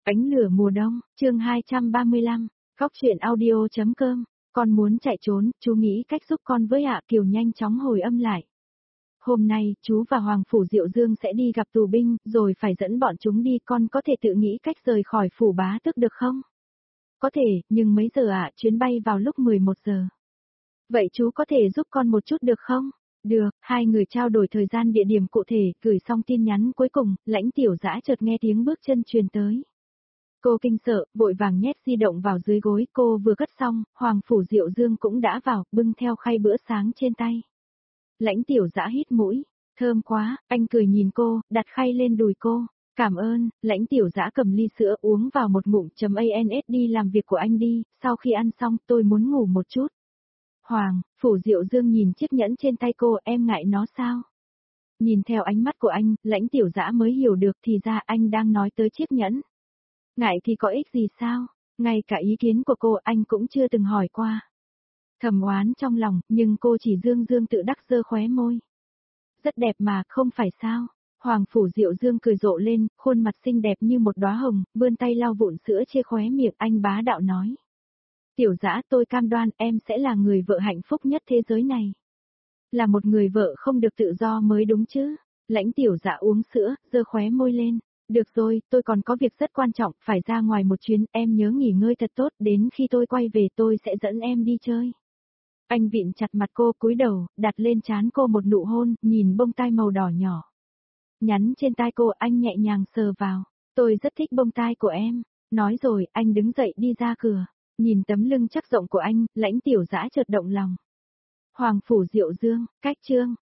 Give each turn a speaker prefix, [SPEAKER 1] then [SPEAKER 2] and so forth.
[SPEAKER 1] Ánh lửa mùa đông, chương 235, Cóc truyện audio.com, con muốn chạy trốn, chú nghĩ cách giúp con với ạ. Kiều nhanh chóng hồi âm lại. Hôm nay, chú và Hoàng Phủ Diệu Dương sẽ đi gặp tù binh, rồi phải dẫn bọn chúng đi, con có thể tự nghĩ cách rời khỏi Phủ Bá Tước được không? Có thể, nhưng mấy giờ ạ? Chuyến bay vào lúc 11 giờ. Vậy chú có thể giúp con một chút được không? Được, hai người trao đổi thời gian địa điểm cụ thể, gửi xong tin nhắn cuối cùng, Lãnh Tiểu Dã chợt nghe tiếng bước chân truyền tới. Cô kinh sợ, vội vàng nhét di động vào dưới gối, cô vừa cất xong, Hoàng Phủ Diệu Dương cũng đã vào, bưng theo khay bữa sáng trên tay. Lãnh Tiểu Dã hít mũi, thơm quá, anh cười nhìn cô, đặt khay lên đùi cô. Cảm ơn, Lãnh Tiểu Dã cầm ly sữa uống vào một ngụm. ANS đi làm việc của anh đi, sau khi ăn xong tôi muốn ngủ một chút. Hoàng Phủ Diệu Dương nhìn chiếc nhẫn trên tay cô, em ngại nó sao? Nhìn theo ánh mắt của anh, Lãnh Tiểu Dã mới hiểu được thì ra anh đang nói tới chiếc nhẫn. Ngại thì có ích gì sao? Ngay cả ý kiến của cô anh cũng chưa từng hỏi qua. Thầm oán trong lòng, nhưng cô chỉ dương tự đắc giơ khóe môi. Rất đẹp mà, không phải sao? Hoàng Phủ Diệu Dương cười rộ lên, khuôn mặt xinh đẹp như một đóa hồng, vươn tay lau vụn sữa trên khóe miệng, anh bá đạo nói. Tiểu Dã, tôi cam đoan em sẽ là người vợ hạnh phúc nhất thế giới này. Là một người vợ không được tự do mới đúng chứ? Lãnh Tiểu Dã uống sữa, giơ khóe môi lên. Được rồi, tôi còn có việc rất quan trọng, phải ra ngoài một chuyến, em nhớ nghỉ ngơi thật tốt, đến khi tôi quay về tôi sẽ dẫn em đi chơi. Anh vịn chặt mặt cô, cúi đầu, đặt lên trán cô một nụ hôn, nhìn bông tai màu đỏ nhỏ. Nhắn trên tai cô, anh nhẹ nhàng sờ vào. Tôi rất thích bông tai của em. Nói rồi, anh đứng dậy đi ra cửa. Nhìn tấm lưng chắc rộng của anh, Lãnh Tiểu Dã chợt động lòng. Hoàng Phủ Diệu Dương, cách chương.